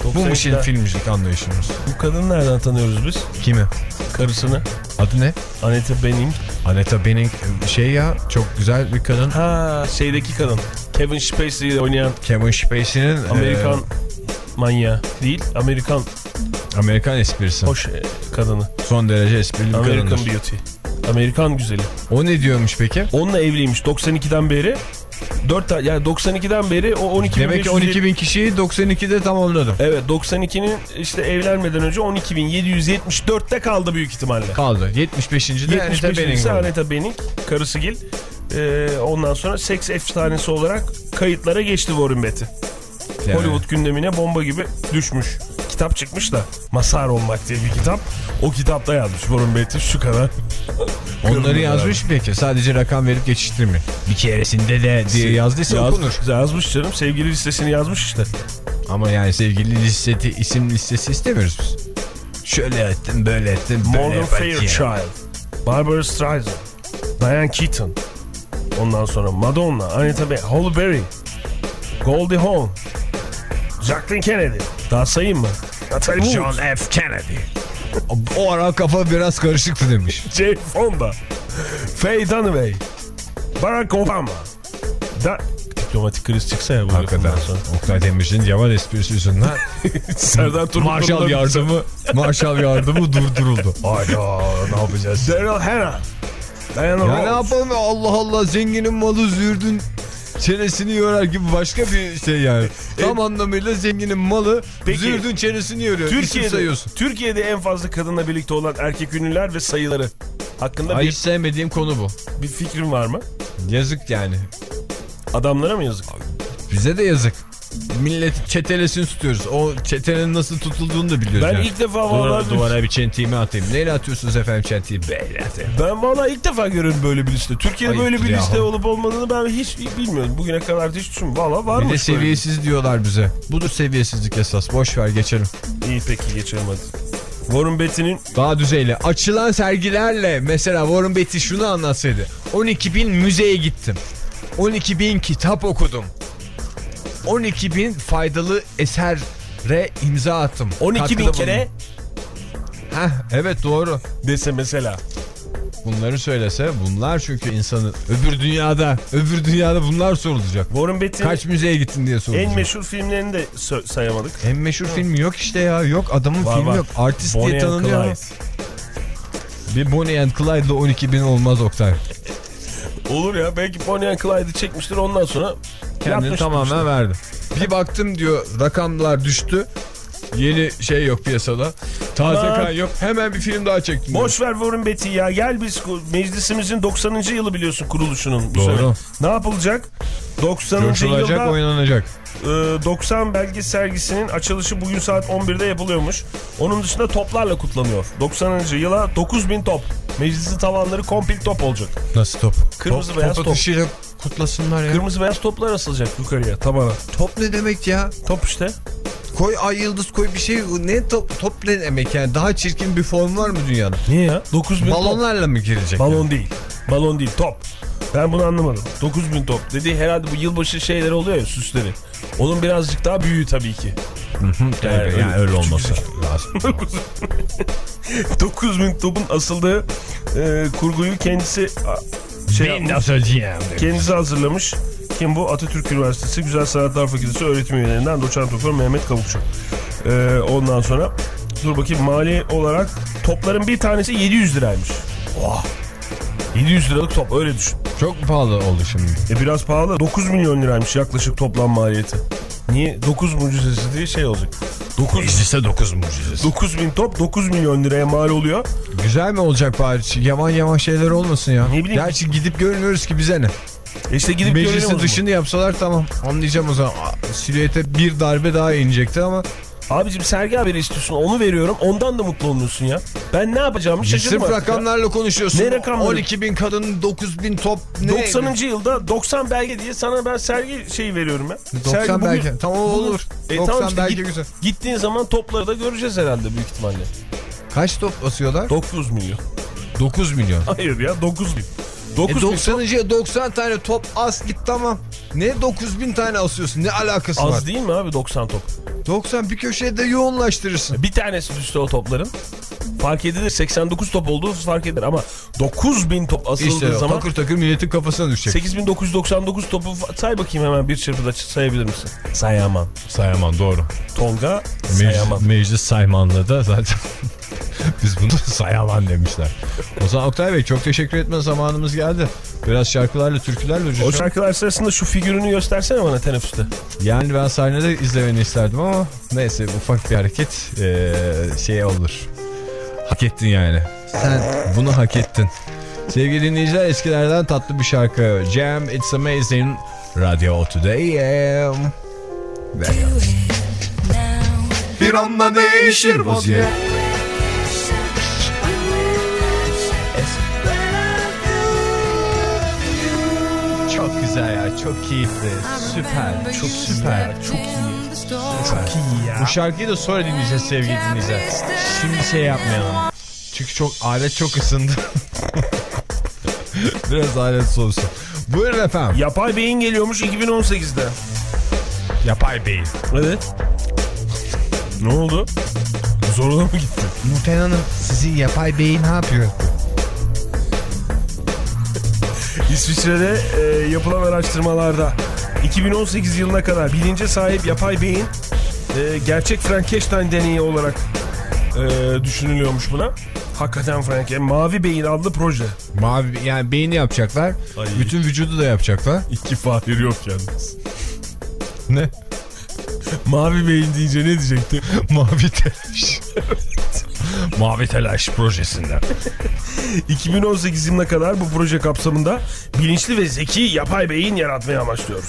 Bu mu şimdi filmcilik anlayışımız? Bu kadını nereden tanıyoruz biz? Kimi? Karısını. Adı ne? Annette Bening. Annette Bening şey ya, çok güzel bir kadın. Ha, şeydeki kadın. Kevin Spacey'de oynayan. Kevin Spacey'nin Amerikan e... manyağı değil, Amerikan. Amerikan esprisi. Hoş kadını. Son derece esprili bir kadındır. American Beauty. Amerikan güzeli. O ne diyormuş peki? Onunla evliymiş doksan ikiden beri. dört yani doksan ikiden beri o on iki bin. Demek ki on iki bin kişiyi doksan ikide tamamladım. Evet, doksan ikinin işte evlenmeden önce on iki bin yedi yüz yetmiş dörtte kaldı büyük ihtimalle. Kaldı. yetmiş beşinci de Annette Bening. Annette Bening, karısı Gil. Ee, ondan sonra seks efsanesi olarak kayıtlara geçti Warren Beatty. Yani. Hollywood gündemine bomba gibi düşmüş. Kitap çıkmış da, Mazhar Olmak diye bir kitap. O kitapta yazmış Warren Beatty şu kadar. Onları yazmış mı peki? Sadece rakam verip geçiştirmiyor. Bir keresinde de diye yazdıysa Yaz, okunur. Yazmış canım. Sevgili listesini yazmış işte. Ama yani sevgili listesi, isim listesi istemiyoruz biz. Şöyle ettim, böyle ettim, böyle Morgan Fairchild, Barbara Streisand, Diane Keaton. Ondan sonra Madonna, Anita Baker, Halle Berry, Goldie Hawn, Jacqueline Kennedy. Daha sayayım mı? Natalie John F. Kennedy. O ara kafa biraz karışıktı demiş. Jane Fonda, Faye Dunaway, Barack Obama. Da diplomatik kriz çıksa ya bu hakikaten. Oktay Demirci'nin yavan esprisi yüzünden Serdar Turgut Marshall yardımı Marshall yardımı durduruldu. Hayda, ne yapacağız? Daryl Hannah. Diana ya Rose. Ne yapalım ya, Allah Allah, zenginin malı zürdün çenesini yorar gibi başka bir şey yani. Tam e, anlamıyla zenginin malı peki, zürdün çenesini yoruyor. Türkiye'de, Türkiye'de en fazla kadınla birlikte olan erkek ünlüler ve sayıları hakkında Ay, bir... hiç sevmediğim konu bu. Bir fikrin var mı? Yazık yani. Adamlara mı yazık? Bize de yazık. Millet çetelesini tutuyoruz. O çetenin nasıl tutulduğunu da biliyoruz. Ben yani. ilk defa Duvara, vallahi... Duvara bir çentiğimi atayım. Neyle atıyorsunuz efendim çentiği? Böyle atayım. Ben vallahi ilk defa görüyorum böyle bir liste. Türkiye'de Ayıp böyle bir ya. liste olup olmadığını ben hiç bilmiyorum. Bugüne kadar hiç düşünmüyorum. Valla varmış. Bir de seviyesiz diyorlar bize. Budur seviyesizlik esas. Boş ver geçelim. İyi peki geçelim hadi. Warren Beatty'nin... Daha düzeyli. Açılan sergilerle mesela Warren Beatty şunu anlatsaydı. on iki bin müzeye gittim. on iki bin kitap okudum. on iki bin faydalı esere imza attım. on iki bin kere? Heh, evet doğru. Dese mesela. Bunları söylese, bunlar çünkü insanın öbür dünyada, öbür dünyada bunlar sorulacak. Warren Beatty'nin kaç müzeye gittin diye sorulacak. En meşhur filmlerini de sayamadık. En meşhur filmi yok işte ya. Yok adamın var, filmi var. Yok. Artist Bonnie diye tanınıyor. Bir Bonnie and Clyde'la on iki bin olmaz Oktay. Olur ya, belki Bonnie and Clyde'ı çekmiştir, ondan sonra kendini tamamen işte. verdi. Bir baktım diyor, rakamlar düştü. Yeni şey yok piyasada. Taze kan yok. Hemen bir film daha çektim. Boş ver Warren Beatty ya. Gel biz meclisimizin doksanıncı yılı biliyorsun kuruluşunun. Bu Doğru. Sene. Ne yapılacak? doksanıncı yılda oynanacak. doksan belge sergisinin açılışı bugün saat on birde yapılıyormuş. Onun dışında toplarla kutlanıyor. doksanıncı yıla dokuz bin top. Meclisin tavanları kompil top olacak. Nasıl top? Kırmızı top, beyaz top. top. Kutlasınlar ya. Kırmızı beyaz toplar asılacak yukarıya, tabana. Top ne demek ya? Top işte. Koy ay yıldız koy bir şey. Ne top, top ne demek yani? Daha çirkin bir form var mı dünyada? Niye ya? dokuz bin balonlarla top. mı girecek? Balon yani? değil. Balon değil, top. Ben bunu anlamadım. dokuz bin top. Dediği herhalde bu yılbaşı şeyleri oluyor ya, süsleri. Onun birazcık daha büyüğü tabii ki. Hı hı, yani, yani, yani öyle olması lazım. dokuz bin topun asıldığı e, kurguyu kendisi şey yapmış, kendisi hazırlamış. Kim bu? Atatürk Üniversitesi Güzel Sanatlar Fakültesi öğretim üyelerinden doçent doktor Mehmet Kavukçu. Ee, ondan sonra dur bakayım, mali olarak topların bir tanesi yedi yüz liraymış. Oh. yedi yüz liralık top, öyle düşün. Çok pahalı oldu şimdi. E biraz pahalı. dokuz milyon liraymış yaklaşık toplam maliyeti. Niye? dokuz mucizesi diye şey olacak. dokuz Meclise dokuz mucizesi. dokuz bin top dokuz milyon liraya mal oluyor. Güzel mi olacak bari? Yaman yaman şeyler olmasın ya. Ne bileyim. Gerçi gidip görmüyoruz ki bize ne? İşte gidip meclisin dışını yapsalar tamam, anlayacağım o zaman. Silüete bir darbe daha inecekti ama. Abicim sergi haberi istiyorsun, onu veriyorum, ondan da mutlu olmuyorsun ya. Ben ne yapacağımı şaşırdım. Sırf rakamlarla ya. konuşuyorsun. Ne rakamları? on iki bin kadın, dokuz bin top. Ne doksanıncı yılda doksan belge diye sana ben sergi şeyi veriyorum ya. doksan sergi belge bugün, tamam olur. E, doksan tamam işte, belge git, güzel. Gittiğin zaman topları da göreceğiz herhalde büyük ihtimalle. Kaç top basıyorlar? dokuz milyon. dokuz milyon. Hayır ya, dokuz bin. dokuz e doksanıncıya doksan tane top as git tamam. Ne dokuz bin tane asıyorsun, ne alakası az var? Az değil mi abi doksan top? doksan bir köşeye de yoğunlaştırırsın. Bir tanesi düştü o topların. Fark edilir, seksen dokuz top olduğu fark edilir ama dokuz bin top asıldığı İşte zaman takır takır milletin kafasına düşecek. sekiz bin dokuz yüz doksan dokuz topu say bakayım hemen bir çırpıda sayabilir misin? Sayaman. Sayaman doğru. Tolga Meclis, Sayaman. meclis Sayman'la da zaten biz bunu Sayaman demişler. O zaman Oktay Bey çok teşekkür etme zamanımız geldi. Biraz şarkılarla, türkülerle hocam. O şarkılar sırasında şu figürünü göstersene bana teneffüste. Yani ben sahnede izlemeni isterdim ama neyse ufak bir hareket ee, şey olur. Hak ettin yani. Sen bunu hak ettin. Sevgili dinleyiciler, eskilerden tatlı bir şarkı. Jam, It's Amazing. Radio Today. Ver Bir anda değişir vaziyet. Çok güzel ya, çok keyifli, süper, çok süper, çok iyi, çok iyi ya. Bu şarkıyı da sonra dinleyeceğiz sevgili dinleyiciler. Şimdi şey yapmayalım. Çünkü çok alet çok ısındı. Biraz alet soğusun. Buyurun efendim. Yapay beyin geliyormuş iki bin on sekizde. Yapay beyin. Evet. Ne oldu? Zoruna mı gitti? Nurten Hanım, sizin yapay beyin ne yapıyor? İsviçre'de e, yapılan araştırmalarda iki bin on sekiz yılına kadar bilince sahip yapay beyin e, gerçek Frankenstein deneyi olarak e, düşünülüyormuş buna. Hakikaten Frankenstein. Mavi Beyin adlı proje. Mavi yani beyni yapacaklar. Ay. Bütün vücudu da yapacaklar. İki Fahir yok yalnız. Ne? Mavi Beyin deyince ne diyecektin? Mavi Telaş. Mavi Telaş projesinden. iki bin on sekiz yılına kadar bu proje kapsamında bilinçli ve zeki yapay beyin yaratmaya amaçlıyoruz.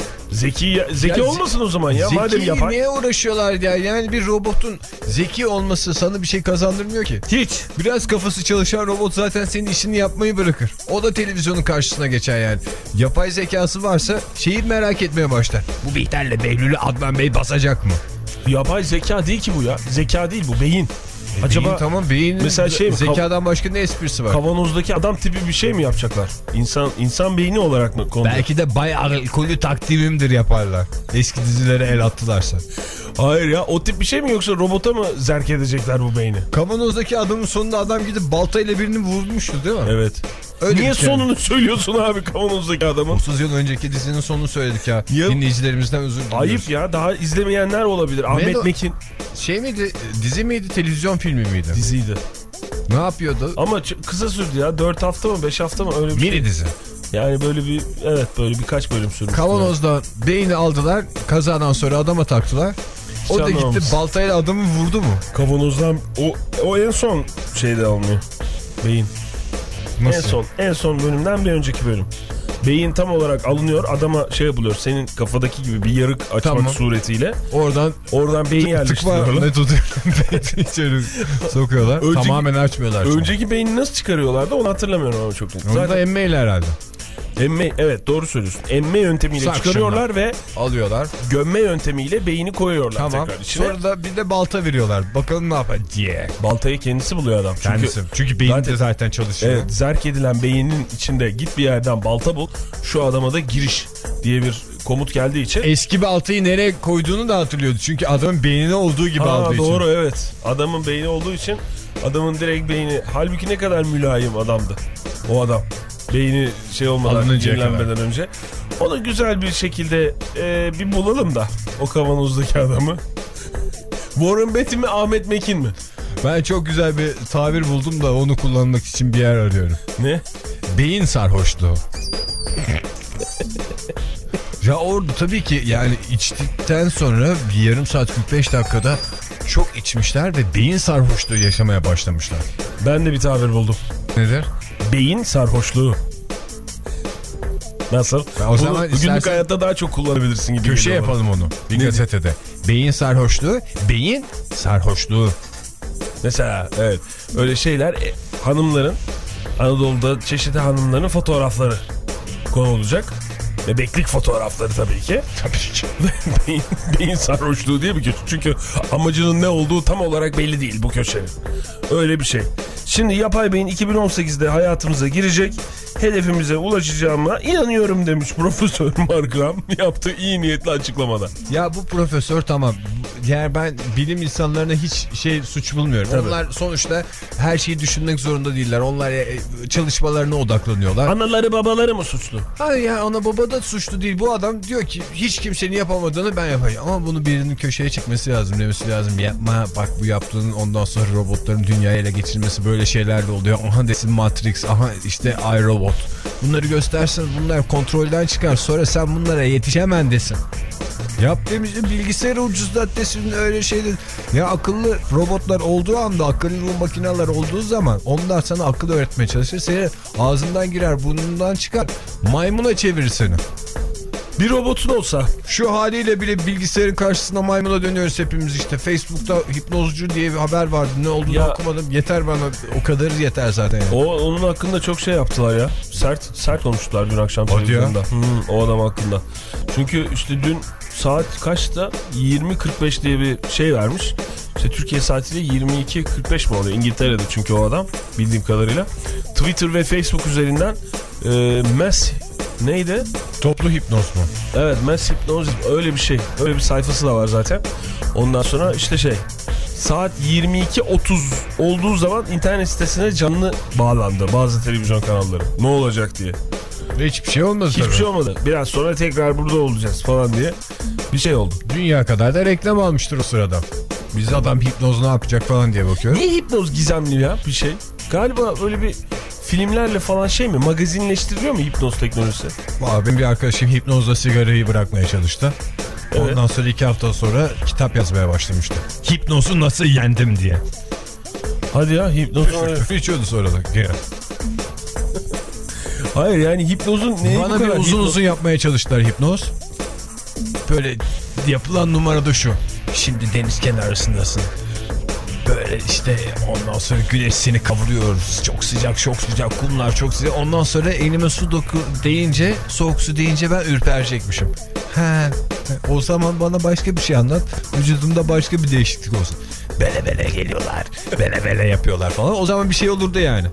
Zeki zeki ya, olmasın o zaman ya. Madem yapay. Niye uğraşıyorlar ya? Yani bir robotun zeki olması sana bir şey kazandırmıyor ki. Hiç. Biraz kafası çalışan robot zaten senin işini yapmayı bırakır. O da televizyonun karşısına geçer yani. Yapay zekası varsa şeyi merak etmeye başlar. Bu Bihter'le Behlül'ü Adnan Bey basacak mı? Yapay zeka değil ki bu ya. Zeka değil bu, beyin. E Acaba beyin, tamam beyin mesela şey mi? Zekadan başka ne esprisi var? Kavanozdaki adam tipi bir şey mi yapacaklar? İnsan insan beyni olarak mı konuluyor? Belki de bay alkolü takdimimdir yaparlar. Eski dizilere el attılarsa. Hayır ya, o tip bir şey mi yoksa robota mı zerk edecekler bu beyni? Kavanozdaki adamın sonunda adam gidip baltayla birini vurmuştu değil mi? Evet. Öyle niye sonunu söylüyorsun abi kavanozdaki adamın? otuz yıl önceki dizinin sonunu söyledik ya. ya Dinleyicilerimizden özür diliyoruz. Ayıp ya, daha izlemeyenler olabilir. Ahmet Mendo, Mekin. Şey miydi, dizi miydi, televizyon filmi miydi? Diziydi. Ne yapıyordu? Ama kısa sürdü ya, dört hafta mı beş hafta mı öyle bir Mini şey. dizi. Yani böyle bir, evet böyle birkaç bölüm sürmüş. Kavanozdan yani. Beyni aldılar, kazadan sonra adama taktılar. O da gitti baltayla adamı vurdu mu? Kavanozdan o, o en son şeyde alınıyor. Beyin. Nasıl? En son en son bölümden bir önceki bölüm. Beyin tam olarak alınıyor, adama şey yapılıyor, senin kafadaki gibi bir yarık açmak tamam. suretiyle. Oradan oradan beyin yerleştiriyorlar. Ne tutuyor? Beyni içeri sokuyorlar. Önceki, tamamen açmıyorlar. Önceki çünkü. Beyni nasıl çıkarıyorlardı onu hatırlamıyorum ama çok net. Onu da emmeyle herhalde. Emme, evet doğru söylüyorsun. Emme yöntemiyle Sakşınlar. çıkarıyorlar ve alıyorlar. Gömme yöntemiyle beyni koyuyorlar tamam. tekrar içine. Sonra da bir de balta veriyorlar. Bakalım ne yapar diye. Baltayı kendisi buluyor adam. Çünkü, kendisi. Çünkü beyin zaten, de zaten çalışıyor. Evet, zerk edilen beynin içinde git bir yerden balta bul. Şu adama da giriş diye bir komut geldiği için. Eski baltayı nereye koyduğunu da hatırlıyordu. Çünkü adamın beynine olduğu gibi ha, aldığı doğru, için. Doğru evet. Adamın beyni olduğu için adamın direkt beyni. Halbuki ne kadar mülayim adamdı o adam. Beyni şey olmadan, kirlenmeden önce. Onu güzel bir şekilde e, bir bulalım da o kavanozdaki adamı. Warren Beatty mi, Ahmet Mekin mi? Ben çok güzel bir tabir buldum da onu kullanmak için bir yer arıyorum. Ne? Beyin sarhoşluğu. Ya orada tabii ki yani içtikten sonra bir yarım saat kırk beş dakikada çok içmişler ve beyin sarhoşluğu yaşamaya başlamışlar. Ben de bir tabir buldum. Nedir? Beyin sarhoşluğu. Nasıl? Ben o zaman günlük istersen... hayatta daha çok kullanabilirsin gibi. Köşe yapalım onu. Bir ne gazetede. Diye? Beyin sarhoşluğu, beyin sarhoşluğu. Mesela evet. Öyle şeyler e, hanımların, Anadolu'da çeşitli hanımların fotoğrafları konu olacak. Bebeklik fotoğrafları tabii ki. Tabii ki. beyin, beyin sarhoşluğu diye bir köşe. Çünkü amacının ne olduğu tam olarak belli değil bu köşenin. Öyle bir şey. Şimdi yapay beyin iki bin on sekizde hayatımıza girecek. Hedefimize ulaşacağıma inanıyorum demiş Profesör Markram yaptığı iyi niyetli açıklamada. Ya bu profesör tamam. Yani ben bilim insanlarına hiç şey suç bulmuyorum. Tabii. Onlar sonuçta her şeyi düşünmek zorunda değiller. Onlar çalışmalarına odaklanıyorlar. Anaları babaları mı suçlu? Hayır ya, ana baba da suçlu değil. Bu adam diyor ki hiç kimsenin yapamadığını ben yapayım. Ama bunu birinin köşeye çekmesi lazım, demesi lazım. Yapma bak, bu yaptığın, ondan sonra robotların dünyayı ele geçirmesi böyle şeyler de oluyor. Aha desin Matrix, aha işte iRobot. Bunları göstersen bunlar kontrolden çıkar. Sonra sen bunlara yetişemen desin. Yap demiştim, bilgisayarı ucuzlat desin, öyle şeyler. Ya akıllı robotlar olduğu anda, akıllı makineler olduğu zaman onlar sana akıl öğretmeye çalışır. Seni ağzından girer, burnundan çıkar, maymuna çevirir seni. Bir robotun olsa. Şu haliyle bile bilgisayarın karşısında maymuna dönüyoruz hepimiz işte. Facebook'ta hipnozcu diye bir haber vardı. Ne olduğunu Ya, okumadım. Yeter bana. O kadarı yeter zaten yani. O onun hakkında çok şey yaptılar ya. Sert sert konuştular dün akşam televizyonda. Hmm, o adam hakkında. Çünkü işte dün saat kaçta? yirmi kırk beş diye bir şey vermiş. İşte Türkiye saatiyle yirmi iki kırk beş mi oluyor? İngiltere'de çünkü o adam bildiğim kadarıyla. Twitter ve Facebook üzerinden e, mass neydi? Toplu hipnoz mu? Evet, mass hypnosis, öyle bir şey. Öyle bir sayfası da var zaten. Ondan sonra işte şey, saat yirmi iki otuz olduğu zaman internet sitesine canlı bağlandı bazı televizyon kanalları. Ne olacak diye. Ve hiçbir şey olmadı. Hiçbir tabii. şey olmadı. Biraz sonra tekrar burada olacağız falan diye bir şey oldu. Dünya kadar da reklam almıştır o sırada. Biz adam hipnoz ne yapacak falan diye bakıyoruz. Niye hipnoz gizemli ya bir şey? Galiba öyle bir filmlerle falan şey mi? Magazinleştiriliyor mu hipnoz teknolojisi? Abi benim bir arkadaşım hipnozla sigarayı bırakmaya çalıştı. Evet. Ondan sonra iki hafta sonra kitap yazmaya başlamıştı. Hipnozu nasıl yendim diye. Hadi ya, hipnoz. İçiyordu sonra da. Hayır yani hipnozun neye bu Bana bir kadar uzun hipnoz? uzun yapmaya çalıştılar hipnoz. Böyle yapılan numara da şu. Şimdi deniz kenarısındasın. Böyle işte ondan sonra güneş seni kavuruyor. Çok sıcak çok sıcak, kumlar çok sıcak. Ondan sonra elime su doku deyince, soğuk su deyince ben ürperecekmişim. He, o zaman bana başka bir şey anlat. Vücudumda başka bir değişiklik olsun. Bele bele geliyorlar. Bele bele yapıyorlar falan. O zaman bir şey olurdu yani.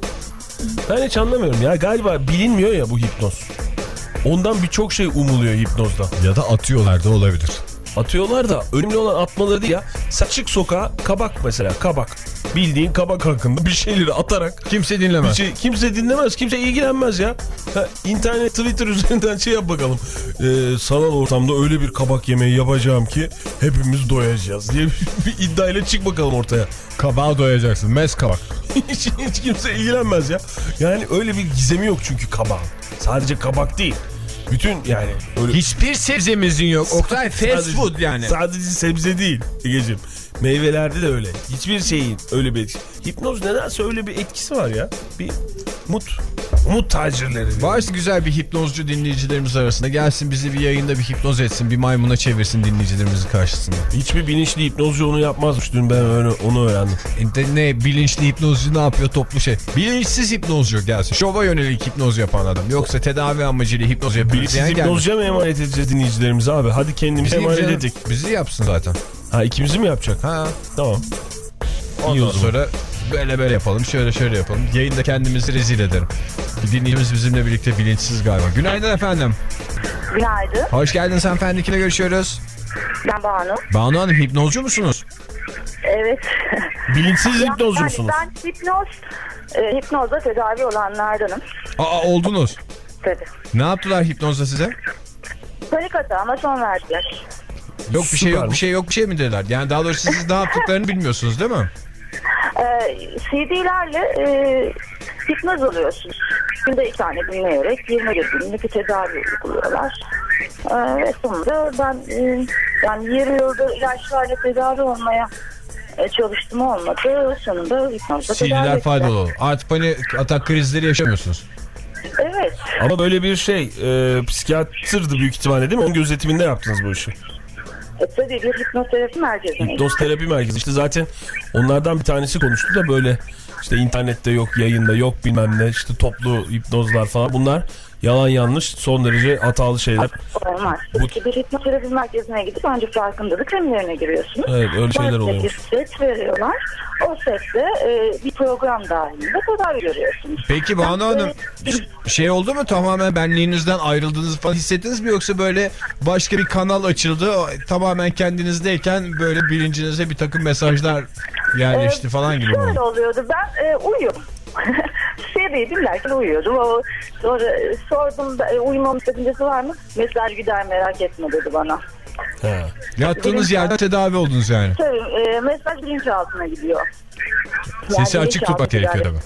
Ben hiç anlamıyorum ya, galiba bilinmiyor ya bu hipnoz. Ondan birçok şey umuluyor hipnozda. Ya da atıyorlar da olabilir. Atıyorlar da önemli olan atmaları değil ya. Saçık sokağa kabak mesela, kabak. Bildiğin kabak hakkında bir şeyleri atarak. Kimse dinlemez. Bir şey, kimse dinlemez, kimse ilgilenmez ya. Ha, internet, Twitter üzerinden şey yap bakalım. Ee, sanal ortamda öyle bir kabak yemeği yapacağım ki hepimiz doyacağız diye bir iddiayla çık bakalım ortaya. Kabağa doyacaksın. Mes kabak. hiç, hiç kimse ilgilenmez ya. Yani öyle bir gizemi yok çünkü kabağın. Sadece kabak değil. Bütün yani öyle... Hiçbir sebzemizin yok. Oktay, fast Sadece- food yani. Sadece sebze değil Egeciğim. Meyvelerde de öyle. Hiçbir şeyin öyle bir etkisi. Hipnoz nedense öyle bir etkisi var ya. Bir mut. Mut tacirleri. Varsa güzel bir hipnozcu dinleyicilerimiz arasında gelsin, bizi bir yayında bir hipnoz etsin, bir maymuna çevirsin dinleyicilerimizin karşısında. Hiçbir bilinçli hipnozcu onu yapmazmış. Dün ben öyle, onu öğrendim. E ne bilinçli hipnozcu ne yapıyor, toplu şey. Bilinçsiz hipnozcu gelsin. Şova yönelik hipnoz yapan adam. Yoksa tedavi amacıyla hipnoz yapıyor. Bilinçsiz hipnozcuya mı emanet edeceğiz dinleyicilerimize abi? Hadi kendimize emanet ettik. Bizi yapsın zaten. Ha, ikimizi mi yapacak? Ha. Tamam. Ondan o zaman. sonra böyle böyle yapalım, şöyle şöyle yapalım. Yayında kendimizi rezil ederim. Bir dinleyicimiz bizimle birlikte bilinçsiz galiba. Günaydın efendim. Günaydın. Hoş geldiniz hanımefendi. Kimle görüşüyoruz? Ben Banu. Banu Hanım, hipnozcu musunuz? Evet. Bilinçsiz Ya, hipnozcu yani musunuz? ben hipnoz, e, hipnozda tedavi olanlardanım. Aa, oldunuz. Tabii. Ne yaptılar hipnozda size? Panik atağıma son verdiler. Yok bir şey yok Süper. bir şey yok bir şey mi dediler? Yani daha doğrusu siz ne yaptıklarını bilmiyorsunuz değil mi? E, C D'lerle e, hipnoz alıyorsunuz. Günde iki tane dinleyerek yirmi bir günlük bir tedavi uyguluyorlar. E, ve sonunda ben e, yani yirmi yıldır ilaçlarla tedavi olmaya e, çalıştım, olmadı. Sonunda hipnozla C tedavi D'ler ettiler. faydalı olur. Artık panik atak krizleri yaşamıyorsunuz. Evet. Ama böyle bir şey e, psikiyatrdı büyük ihtimalle değil mi? Onun gözetiminde yaptınız bu işi. E, tabii bir hipnoterapi merkezine. Hipnoz terapi merkezi. İşte zaten onlardan bir tanesi konuştu da böyle işte internette yok, yayında yok, bilmem ne, işte toplu hipnozlar falan, bunlar yalan yanlış, son derece hatalı şeyler. Olmaz. Bu... İşte bir hipnoterapi merkezine gidip önce farkındalık kremlerine giriyorsunuz. Evet, öyle şeyler oluyor. Bir set veriyorlar. O sette e, bir program dahilinde tedavi görüyorsunuz. Peki Banu Hanım, şey oldu mu, tamamen benliğinizden ayrıldığınızı falan hissettiniz mi, yoksa böyle başka bir kanal açıldı, tamamen kendinizdeyken böyle bilincinize bir takım mesajlar yerleşti ee, falan gibi mi şöyle oldu? oluyordu, ben e, uyuyorum. Şeydeyi dinlerken uyuyordum. O, sonra e, sordum da, e, uyumamın sakıncası var mı? Mesaj gider, merak etme dedi bana. He. Yattığınız yerde tedavi oldunuz yani. Tabii, e, mesaj bilinçaltına gidiyor. Sesi Yani açık tutmak gerekiyor tabii.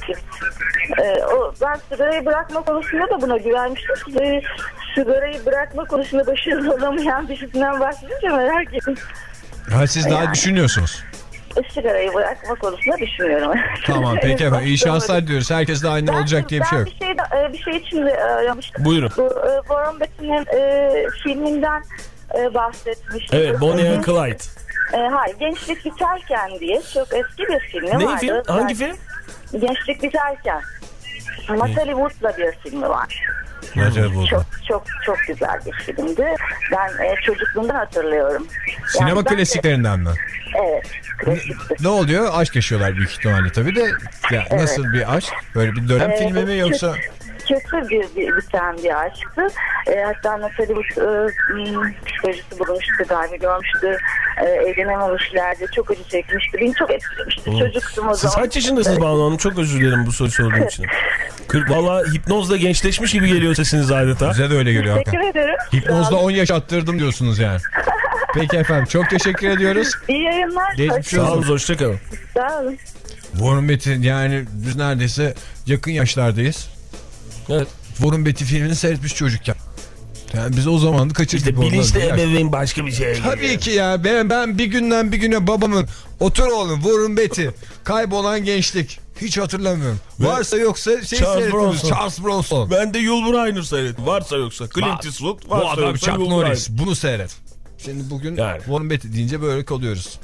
E, o, ben sigarayı bırakma konusunda da buna güvenmiştim. E, sigarayı bırakma konusunda başarılı olamayan birisinden bahsedince merak ettim. Ha, siz daha yani düşünüyorsunuz. Sigarayı bırakma konusunda düşünüyorum. Tamam, peki efendim, iyi şanslar diyoruz. Herkes de aynı ben, olacak diye bir şey yok. Ben bir şey, de, bir şey için de aramıştım. Buyurun. Bu e, Warren Beatty'nin e, filminden e, bahsetmiştim. Evet, Bonnie and Clyde. E, hayır, Gençlik Biterken diye çok eski bir filmi Ne vardı. film? Hangi ben, film? Gençlik Biterken. Natalie Wood'la bir filmi var. Natalie Çok çok çok güzel bir filmdi. Ben e, çocukluğumdan hatırlıyorum. Sinema Yani ben klasiklerinden mi? De, evet, klasiktir. Ne oluyor? Aşk yaşıyorlar büyük ihtimalle tabii de. Ya, Evet. Nasıl bir aşk? Böyle bir dönem Ee, filmi mi yoksa? Kötü, kötü bir, bir biten bir aşktı. E, hatta Natalie Wood e, hmm, psikolojisi bulmuştu, galiba görmüştü. E, evlenememişlerdi. Çok acı çekmişti. Beni çok etkilemişti. Hmm. Çocuktum o Siz zaman. kaç yaşındasınız Banu Hanım? Çok özür dilerim bu soruyu sorduğum için. kırk, valla hipnozla gençleşmiş gibi geliyor sesiniz adeta. Bize de öyle geliyor. Teşekkür ederim. Hipnozla on yaş attırdım diyorsunuz yani. Peki efendim, çok teşekkür ediyoruz. İyi yayınlar. Geçmiş Sağ olun, hoşçakalın. Sağ olun. Warren Beatty, yani biz neredeyse yakın yaşlardayız. Evet. Warren Beatty filmini seyretmiş çocukken. Yani biz o zaman da kaçırdık. İşte bilinçli ebeveyn başka bir şey. Tabii ki ya. Ben, ben bir günden bir güne babamın otur oğlum Warren Beatty kaybolan gençlik hiç hatırlamıyorum. Varsa yoksa şey Charles seyrettiniz. Bronson. Charles Bronson. Ben de Yul Brynner seyrettim. Varsa yoksa. Clint Eastwood. Bu Varsa adam yoksa Chuck Yul Norris. Brynner. Bunu seyret. Şimdi bugün Yani. Warren Beatty deyince böyle kalıyoruz.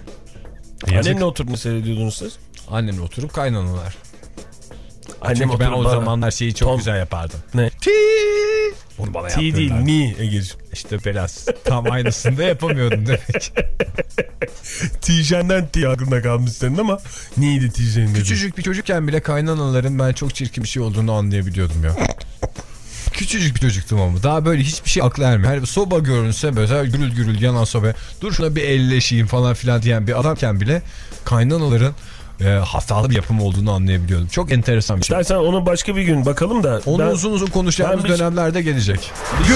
Annenle oturup mu seyrediyordunuz siz? Annemle oturup kaynanalar. Annem Çünkü ben oturup o bana- zamanlar şeyi çok Tom- güzel yapardım. Ne? Ti. Bunu bana T değil, yaptırdılar. mi Ege'ciğim. İşte belas. Tam aynısını da yapamıyordum demek. Tijen'den T aklında kalmış senin ama neydi Tijen'in dedi? Küçücük bir çocukken bile kaynanaların ben çok çirkin bir şey olduğunu anlayabiliyordum ya. Küçücük bir çocuktum ama daha böyle hiçbir şey akla ermiyor. Her soba görünse böyle gürül gürül yanan soba, dur şuna bir elleşeyim falan filan diyen bir adamken bile kaynanaların e, hatalı bir yapım olduğunu anlayabiliyordum. Çok enteresan bir şey. İstersen onu başka bir gün bakalım da. Onu ben, uzun uzun konuşacağımız ben bir- dönemlerde gelecek.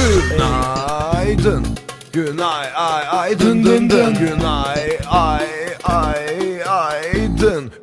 Günaydın. Günay ay ay dın dın dın. Günay ay ay ay dın.